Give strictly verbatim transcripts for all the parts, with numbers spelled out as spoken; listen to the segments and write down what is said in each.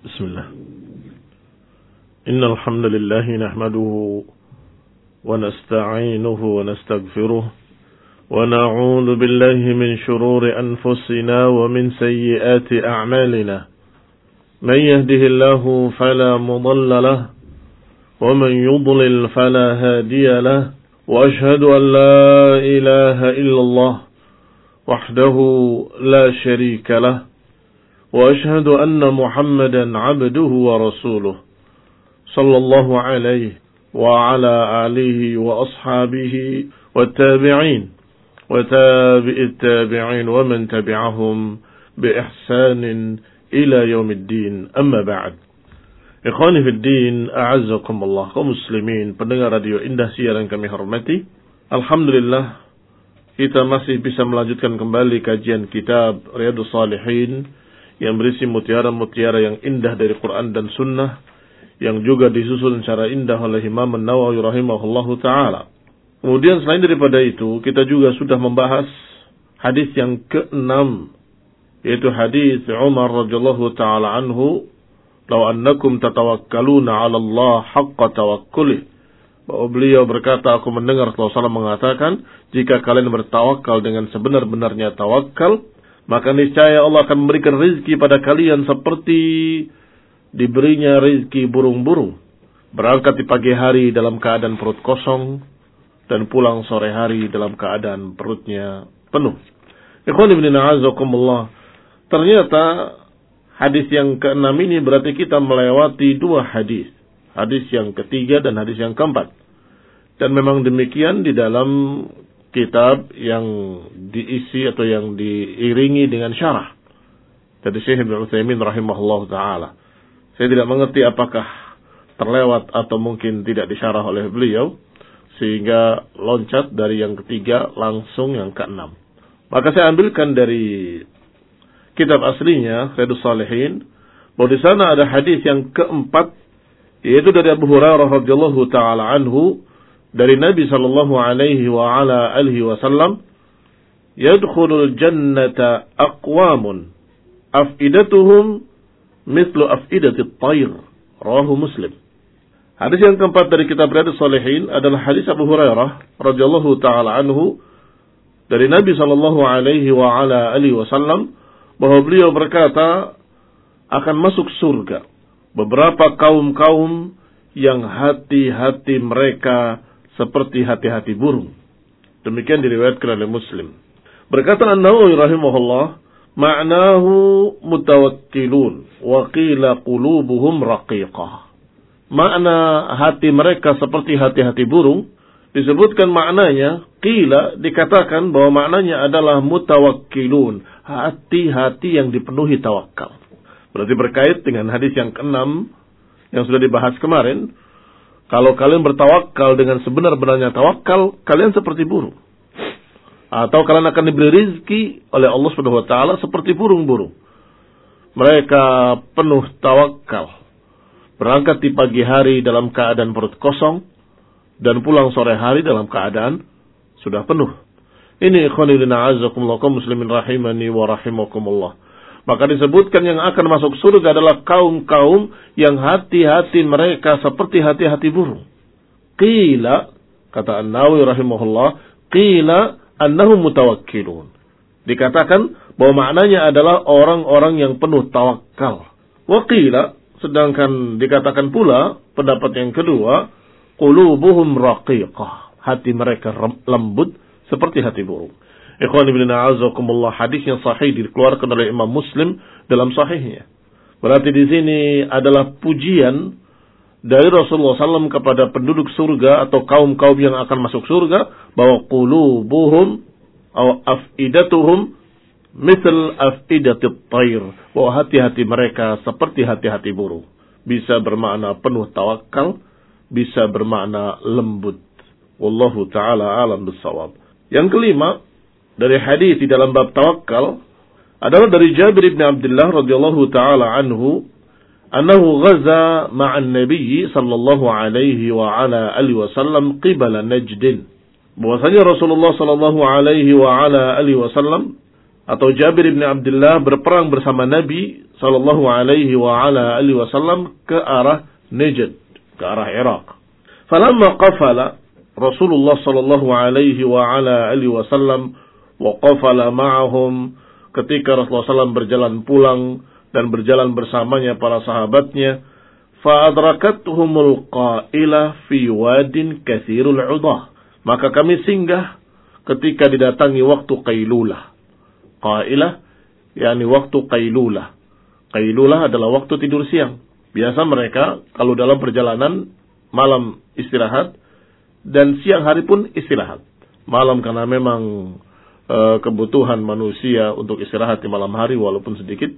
بسم الله إن الحمد لله نحمده ونستعينه ونستغفره ونعوذ بالله من شرور أنفسنا ومن سيئات أعمالنا من يهده الله فلا مضل له ومن يضلل فلا هادي له وأشهد أن لا إله إلا الله وحده لا شريك له وأشهد أن محمدا عبده ورسوله صلى الله عليه وعلى آله وأصحابه والتابعين وتابع التابعين ومن تبعهم بإحسان إلى يوم الدين أما بعد Ikhwani fi din, a'azzakumullah, kaum muslimin, pendengar radio Indah siaran kami hormati. Alhamdulillah, kita masih bisa melanjutkan kembali kajian kitab Riyadhus Shalihin yang berisi mutiara-mutiara yang indah dari Quran dan Sunnah, yang juga disusun secara indah oleh Imam An-Nawawi rahimahullahu ta'ala. Kemudian selain daripada itu, kita juga sudah membahas hadis yang keenam, yaitu hadis Umar radhiyallahu ta'ala anhu, "Law annakum tatawakkaluna 'ala Allah haqqa tawakkulih." Bahwa beliau berkata, aku mendengar Rasulullah mengatakan, jika kalian bertawakal dengan sebenar-benarnya tawakal, maka niscaya Allah akan memberikan rizki pada kalian seperti diberinya rizki burung-burung. Berangkat di pagi hari dalam keadaan perut kosong, dan pulang sore hari dalam keadaan perutnya penuh. Ikhwan ibn a'azakumullah, ternyata hadis yang keenam ini berarti kita melewati dua hadis. Hadis yang ketiga dan hadis yang keempat. Dan memang demikian di dalam kitab yang diisi atau yang diiringi dengan syarah dari Syekh Ibnu Utsaimin rahimahullah ta'ala. Saya tidak mengerti apakah terlewat atau mungkin tidak disyarah oleh beliau, sehingga loncat dari yang ketiga langsung yang keenam. Maka saya ambilkan dari kitab aslinya Riyadhus Shalihin, bahwa di sana ada hadis yang keempat, yaitu dari Abu Hurairah radhiyallahu taala anhu, dari Nabi sallallahu alaihi wa ala alihi wasallam, "Yadkhulul jannata aqwamun afidatuhum mithlu afidatit tayr." Rawahu Muslim. Hadis yang keempat dari kitab Riyadhus Shalihin adalah hadis Abu Hurairah radhiyallahu taala anhu dari Nabi sallallahu alaihi wa ala alihi wasallam, bahwa beliau berkata, akan masuk surga beberapa kaum-kaum yang hati-hati mereka seperti hati-hati burung. Demikian diriwayatkan oleh Muslim. Berkata An-Nawawi rahimahullah, ma'nahu mutawakkilun wa qila qulubuhum raqiqah. Makna hati mereka seperti hati-hati burung disebutkan maknanya, qila dikatakan bahwa maknanya adalah mutawakkilun, hati-hati yang dipenuhi tawakal. Berarti berkait dengan hadis yang keenam yang sudah dibahas kemarin. Kalau kalian bertawakal dengan sebenar-benarnya tawakal, kalian seperti burung. Atau kalian akan diberi rizki oleh Allah Subhanahu wa taala seperti burung-burung. Mereka penuh tawakal. Berangkat di pagi hari dalam keadaan perut kosong, dan pulang sore hari dalam keadaan sudah penuh. Ini ikhwanil a'azzakumullah kaum muslimin rahimani wa rahimakumullah. Maka disebutkan yang akan masuk surga adalah kaum-kaum yang hati-hati mereka seperti hati-hati burung. Qila, kata An-Nawawi rahimahullah, qila annahum mutawakkilun. Dikatakan bahwa maknanya adalah orang-orang yang penuh tawakal. Wa qila, sedangkan dikatakan pula pendapat yang kedua, qulubuhum raqiqah, hati mereka lembut seperti hati burung. Ikhwan ibn a'azakumullah, hadis yang sahih dikeluarkan oleh Imam Muslim dalam sahihnya. Berarti di sini adalah pujian dari Rasulullah shallallahu alaihi wasallam kepada penduduk surga atau kaum-kaum yang akan masuk surga, bahwa qulubuhum atau afidatuhum misal afidatit tayr, bahwa hati-hati mereka seperti hati-hati burung. Bisa bermakna penuh tawakal, bisa bermakna lembut. Wallahu ta'ala alam bissawab. Yang kelima, dari hadis di dalam bab tawakal adalah dari Jabir bin Abdullah radhiyallahu ta'ala anhu, annahu ghaza ma'an nabiy sallallahu alaihi wa ala alihi wasallam qibala Najd. Bahwasanya Rasulullah sallallahu alaihi wa ala alihi wasallam atau Jabir bin Abdullah berperang bersama Nabi sallallahu alaihi wa ala alihi wasallam ke arah Najd, ke arah Irak. Falamma qafala Rasulullah sallallahu alaihi wa ala alihi wasallam wa qafala ma'ahum, ketika Rasulullah sallallahu alaihi wasallam berjalan pulang dan berjalan bersamanya para sahabatnya, fa adrakathumul qaila fi wadin katsirul 'udah, maka kami singgah ketika didatangi waktu qailulah. Qailah yakni waktu qailulah. Qailulah adalah waktu tidur siang. Biasa mereka kalau dalam perjalanan malam istirahat dan siang hari pun istirahat. Malam karena memang e, kebutuhan manusia untuk istirahat di malam hari walaupun sedikit.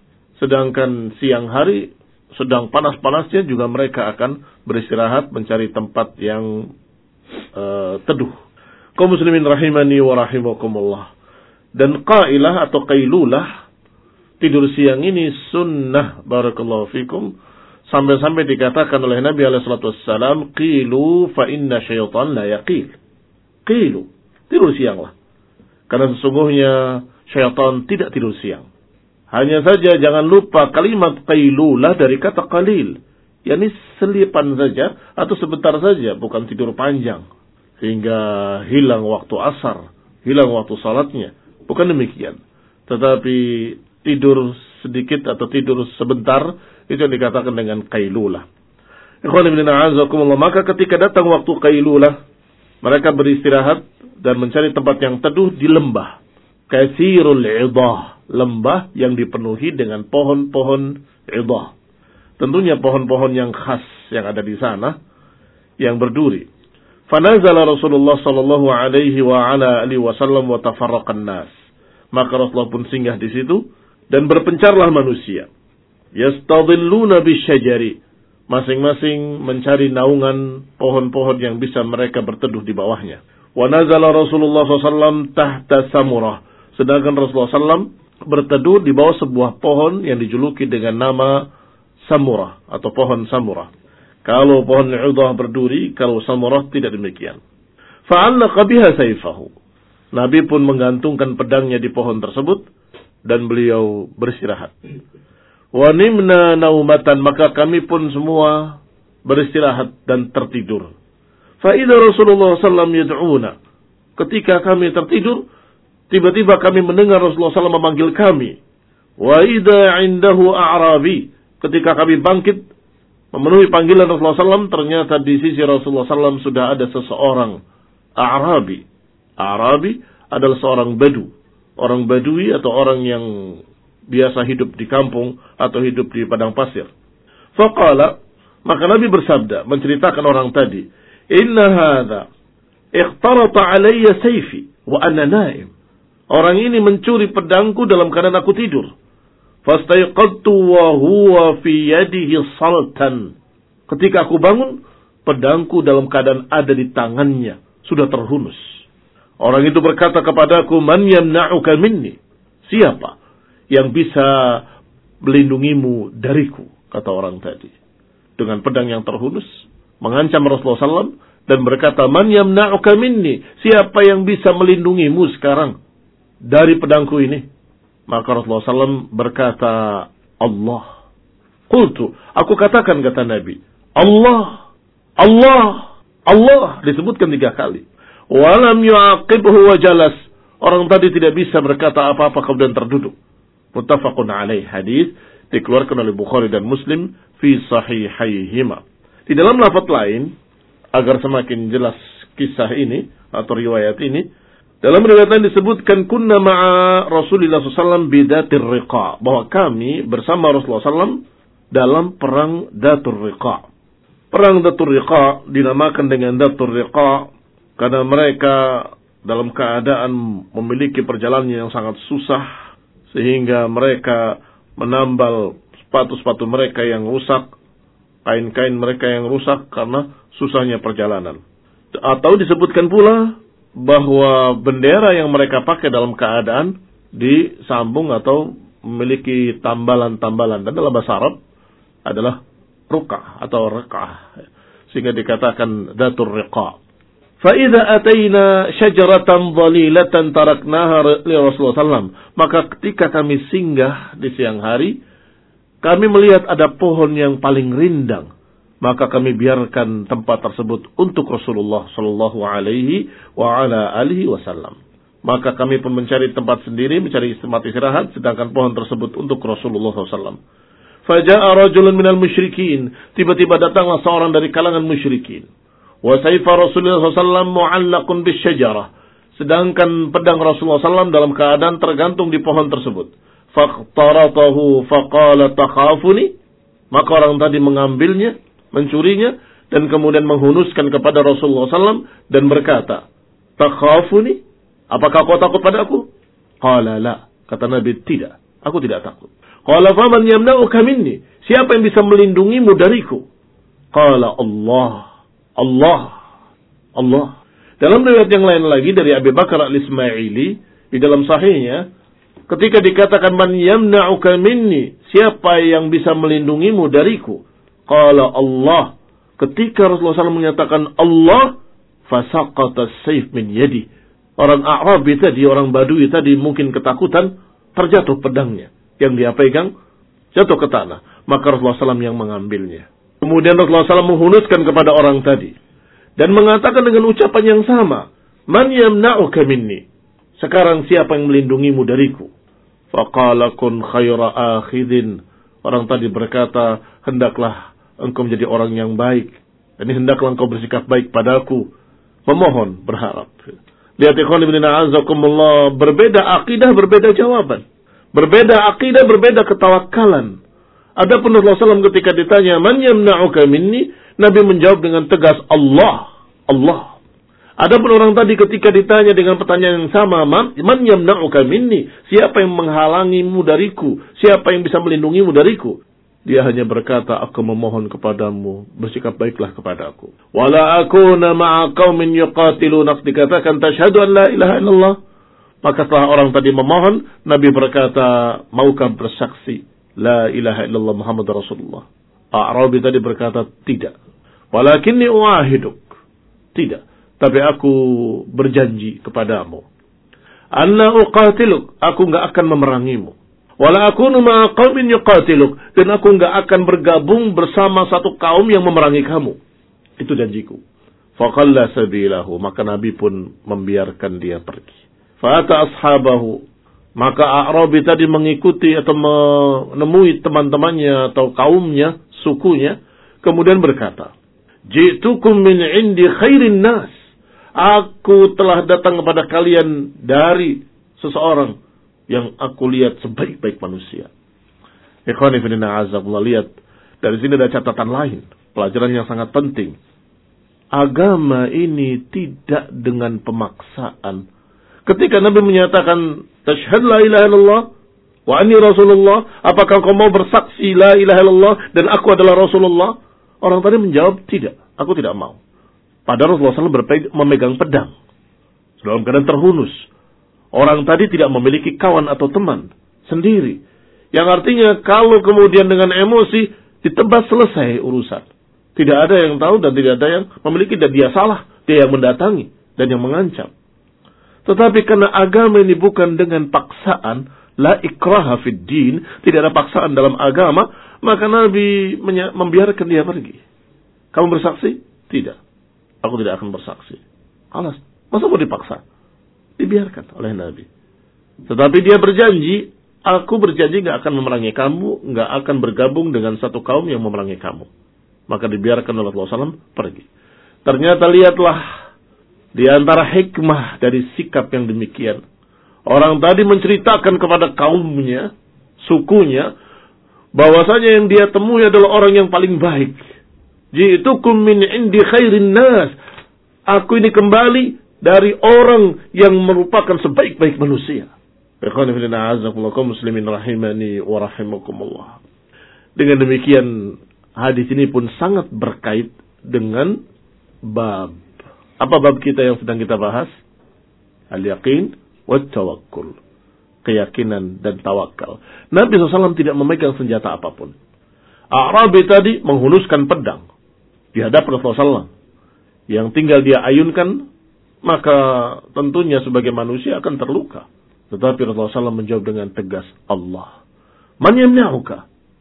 Sedangkan siang hari sedang panas-panasnya juga mereka akan beristirahat mencari tempat yang e, teduh. Kaum muslimin rahimani wa rahimakumullah. Dan qailah atau qailulah, tidur siang ini sunnah, barakallahu fikum, sampai-sampai dikatakan oleh Nabi alaihi salatu wassalam, qilu fa inna syaitan la yaqil. Qilu, tidur sianglah. Karena sesungguhnya syaitan tidak tidur siang. Hanya saja jangan lupa kalimat qailulah dari kata qalil, yakni selipan saja atau sebentar saja, bukan tidur panjang sehingga hilang waktu asar, hilang waktu salatnya. Bukan demikian. Tetapi tidur sedikit atau tidur sebentar, itu yang dikatakan dengan qailulah. Ikhwan fillah a'azakumullah, maka ketika datang waktu qailulah, mereka beristirahat dan mencari tempat yang teduh di lembah katsirul 'idah, lembah yang dipenuhi dengan pohon-pohon 'idah. Tentunya pohon-pohon yang khas yang ada di sana yang berduri. Fanazala Rasulullah sallallahu alaihi wa ala alihi wasallam wa tafarraqan nas. Maka Rasulullah pun singgah di situ dan berpencarlah manusia. Yastadhilluna bisyajari, masing-masing mencari naungan pohon-pohon yang bisa mereka berteduh di bawahnya. Wa nazala Rasulullah sallallahu alaihi wasallam tahta samurah, sedangkan Rasulullah sallallahu alaihi wasallam berteduh di bawah sebuah pohon yang dijuluki dengan nama samurah atau pohon samurah. Kalau pohon udah berduri, kalau samurah tidak demikian. Fa'allaqa biha sayfahu, Nabi pun menggantungkan pedangnya di pohon tersebut dan beliau beristirahat. Wa nimna naumatan, maka kami pun semua beristirahat dan tertidur. Fa idza Rasulullah sallallahu alaihi wasallam yad'una, ketika kami tertidur, tiba-tiba kami mendengar Rasulullah sallallahu alaihi wasallam memanggil kami. Wa idza indahu a'rabi, ketika kami bangkit memenuhi panggilan Rasulullah sallallahu alaihi wasallam, ternyata di sisi Rasulullah sallallahu alaihi wasallam sudah ada seseorang A'rabi. A'rabi adalah seorang badu, orang badui atau orang yang biasa hidup di kampung atau hidup di padang pasir. Faqala, maka Nabi bersabda menceritakan orang tadi, "Inna hadza ikhtarata alayya sayfi wa ana naim." Orang ini mencuri pedangku dalam keadaan aku tidur. Fastayqadtu wa huwa fi yadihi saltan. Ketika aku bangun, pedangku dalam keadaan ada di tangannya, sudah terhunus. Orang itu berkata kepadaku, "Man yamna'uka minni?" Siapa yang bisa melindungimu dariku? Kata orang tadi. Dengan pedang yang terhunus, mengancam Rasulullah sallallahu alaihi wasallam dan berkata, "Man yamna'uka minni?" Siapa yang bisa melindungimu sekarang dari pedangku ini? Maka Rasulullah sallallahu alaihi wasallam berkata, "Allah." Qultu, aku katakan, kata Nabi, "Allah, Allah, Allah." Disebutkan tiga kali. Walam yu'aqibhu wa jalas. Orang tadi tidak bisa berkata apa-apa kemudian terduduk. Muttafaqun alaih, hadis dikeluarkan oleh Bukhari dan Muslim fi sahihaihima. Di dalam lafaz lain, agar semakin jelas kisah ini atau riwayat ini, dalam riwayat lain disebutkan kunna ma'a Rasulullah sallallahu alaihi wasallam bidatir riqa, bahwa kami bersama Rasulullah sallallahu alaihi wasallam dalam perang Datur Riqa. Perang Datur Riqa dinamakan dengan Datur Riqa karena mereka dalam keadaan memiliki perjalanan yang sangat susah, sehingga mereka menambal sepatu-sepatu mereka yang rusak, kain-kain mereka yang rusak karena susahnya perjalanan. Atau disebutkan pula bahwa bendera yang mereka pakai dalam keadaan disambung atau memiliki tambalan-tambalan, dan dalam bahasa Arab adalah ruqah atau riqah, sehingga dikatakan Datur Riqa. فَإِذَا أَتَيْنَا شَجَرَةً ضَلِيلَةً تَرَكْنَاهَا لِرَسُولِ sallallahu alaihi wasallam. Maka ketika kami singgah di siang hari kami melihat ada pohon yang paling rindang, maka kami biarkan tempat tersebut untuk Rasulullah sallallahu alaihi wa ala alihi wasallam. Maka kami pun mencari tempat sendiri, mencari tempat istirahat, sedangkan pohon tersebut untuk Rasulullah sallallahu alaihi wasallam. Faja'a rajulun minal musyrikin, tiba-tiba datanglah seorang dari kalangan musyrikin. Wa sayfa Rasulullah sallallahu alaihi wasallam mu'allaqun bisyajarah, sedangkan pedang Rasulullah sallallahu alaihi wasallam dalam keadaan tergantung di pohon tersebut. Faqtaratahu faqala takhafuni, maka orang tadi mengambilnya, mencurinya, dan kemudian menghunuskan kepada Rasulullah sallallahu alaihi wasallam dan berkata, takhafuni, apakah kau takut padaku? Qala la, kata Nabi, tidak, aku tidak takut. Qala faman yamna'uka minni, siapa yang bisa melindungimu dariku? Qala Allah, Allah, Allah. Dalam riwayat yang lain lagi dari Abu Bakar al-Ismaili di dalam sahihnya, ketika dikatakan man yamna'uka minni, siapa yang bisa melindungimu dariku? Qala Allah. Ketika Rasulullah sallallahu alaihi wasallam menyatakan Allah, fasaqata as-sayf min yadi. Orang A'rabi tadi, orang Badui tadi mungkin ketakutan, terjatuh pedangnya yang dia pegang, jatuh ke tanah. Maka Rasulullah sallallahu alaihi wasallam yang mengambilnya. Kemudian Rasulullah sallallahu alaihi wasallam menghunuskan kepada orang tadi dan mengatakan dengan ucapan yang sama, man yamna'uka minni, sekarang siapa yang melindungimu dariku? Faqala kun khaira akhidin, orang tadi berkata, hendaklah engkau menjadi orang yang baik, dan hendaklah engkau bersikap baik padaku, memohon, berharap. Lihat ikhwan ibn a'azakumullah, berbeda akidah, berbeda jawaban. Berbeda akidah, berbeda ketawakalan. Adapun Rasulullah sallallahu alaihi wasallam ketika ditanya, man yamna'uka minni, Nabi menjawab dengan tegas, Allah, Allah. Adapun orang tadi ketika ditanya dengan pertanyaan yang sama, man yamna'uka minni, siapa yang menghalangimu dariku? Siapa yang bisa melindungimu dariku? Dia hanya berkata, aku memohon kepadamu, bersikap baiklah kepadaku. Wala akuna ma'a qaumin yuqatiluna, dikatakan tasyhadu an la ilaha illallah. Maka setelah orang tadi memohon, Nabi berkata, maukah bersaksi la ilaha illallah Muhammad Rasulullah? A'rabi tadi berkata, tidak. Walakinni uahiduk, tidak. Tapi aku berjanji kepadamu, anna uqatiluk, aku enggak akan memerangimu. Wala akunu ma'a qaumin yuqatiluk, dan aku enggak akan bergabung bersama satu kaum yang memerangi kamu. Itu janjiku. Faqalla sabilahu, maka Nabi pun membiarkan dia pergi. Fa'ata ashabahu, maka A'rabi tadi mengikuti atau menemui teman-temannya atau kaumnya, sukunya, kemudian berkata, ji'tukum min indi khairin nas, aku telah datang kepada kalian dari seseorang yang aku lihat sebaik-baik manusia. Ikhwan fillah a'azakumullah, lihat dari sini ada catatan lain, pelajaran yang sangat penting. Agama ini tidak dengan pemaksaan. Ketika Nabi menyatakan tasyhadu la ilaha illallah wa anni rasulullah, apakah kau mau bersaksi la ilaha illallah dan aku adalah Rasulullah? Orang tadi menjawab, tidak, aku tidak mau. Padahal Rasulullah shallallahu alaihi wasallam memegang pedang dalam keadaan terhunus. Orang tadi tidak memiliki kawan atau teman sendiri. Yang artinya kalau kemudian dengan emosi ditebas, selesai urusan. Tidak ada yang tahu dan tidak ada yang memiliki, dan dia salah, dia yang mendatangi dan yang mengancam. Tetapi karena agama ini bukan dengan paksaan, la ikraha fid din, tidak ada paksaan dalam agama, maka Nabi membiarkan dia pergi. Kamu bersaksi? Tidak. Aku tidak akan bersaksi. Alas, masa mau dipaksa? Dibiarkan oleh Nabi. Tetapi dia berjanji, aku berjanji gak akan memerangi kamu, gak akan bergabung dengan satu kaum yang memerangi kamu. Maka dibiarkan oleh Rasulullah shallallahu alaihi wasallam pergi. Ternyata lihatlah, di antara hikmah dari sikap yang demikian, orang tadi menceritakan kepada kaumnya, sukunya, bahwasanya yang dia temui adalah orang yang paling baik. Ji'tukum min indi khairin nas, aku ini kembali dari orang yang merupakan sebaik-baik manusia. Ikhwan fillah a'azakumullah muslimin rahimani wa rahimakumullah. Dengan demikian, hadis ini pun sangat berkait dengan bab. Apa bab kita yang sedang kita bahas? Al-yaqin wa tawakkul. Keyakinan dan tawakal. Nabi shallallahu alaihi wasallam tidak memegang senjata apapun. A'rabi tadi menghunuskan pedang di hadapan Rasulullah shallallahu alaihi wasallam. Yang tinggal dia ayunkan, maka tentunya sebagai manusia akan terluka. Tetapi Rasulullah shallallahu alaihi wasallam menjawab dengan tegas, Allah. Man yamna'uka?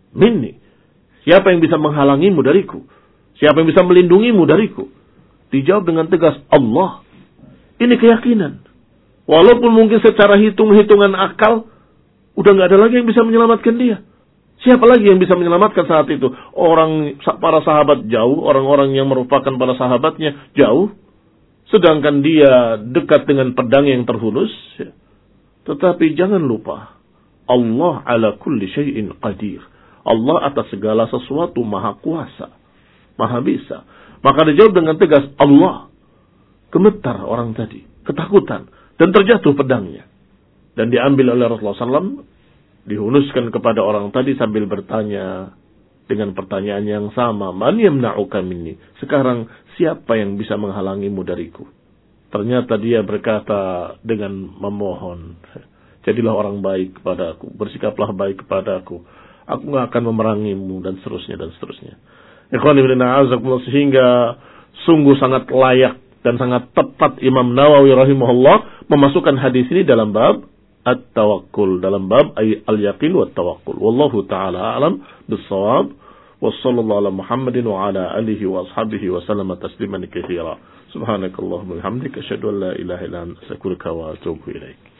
minni. Siapa yang bisa menghalangimu dariku? Siapa yang bisa melindungimu dariku? Dijawab dengan tegas, Allah. Ini keyakinan. Walaupun mungkin secara hitung-hitungan akal, udah nggak ada lagi yang bisa menyelamatkan dia. Siapa lagi yang bisa menyelamatkan saat itu? Orang, para sahabat jauh, orang-orang yang merupakan para sahabatnya jauh. Sedangkan dia dekat dengan pedang yang terhunus. Tetapi jangan lupa, Allah ala kulli syai'in qadir. Allah atas segala sesuatu maha kuasa, maha bisa. Maka dijawab dengan tegas, Allah. Gemetar orang tadi, ketakutan, dan terjatuh pedangnya. Dan diambil oleh Rasulullah shallallahu alaihi wasallam, dihunuskan kepada orang tadi sambil bertanya dengan pertanyaan yang sama, man yamna'uka minni? Sekarang siapa yang bisa menghalangimu dariku? Ternyata dia berkata dengan memohon, jadilah orang baik kepadaku, bersikaplah baik kepadaku, aku nggak akan memerangimu, dan seterusnya dan seterusnya. Ikhwan fillah a'azakumullah, sehingga sungguh sangat layak dan sangat tepat Imam Nawawi rahimahullah memasukkan hadis ini dalam bab at-tawakkul, dalam bab al-yaqin wa tawakkul. Wallahu taala alam bis-shawab. Wassallallahu ala Muhammadin wa ala alihi wa ashabihi wa sallama tasliman katsira. Subhanakallahumma wa bihamdika asyhadu an la ilaha illa anta astaghfiruka wa atubu ilaik.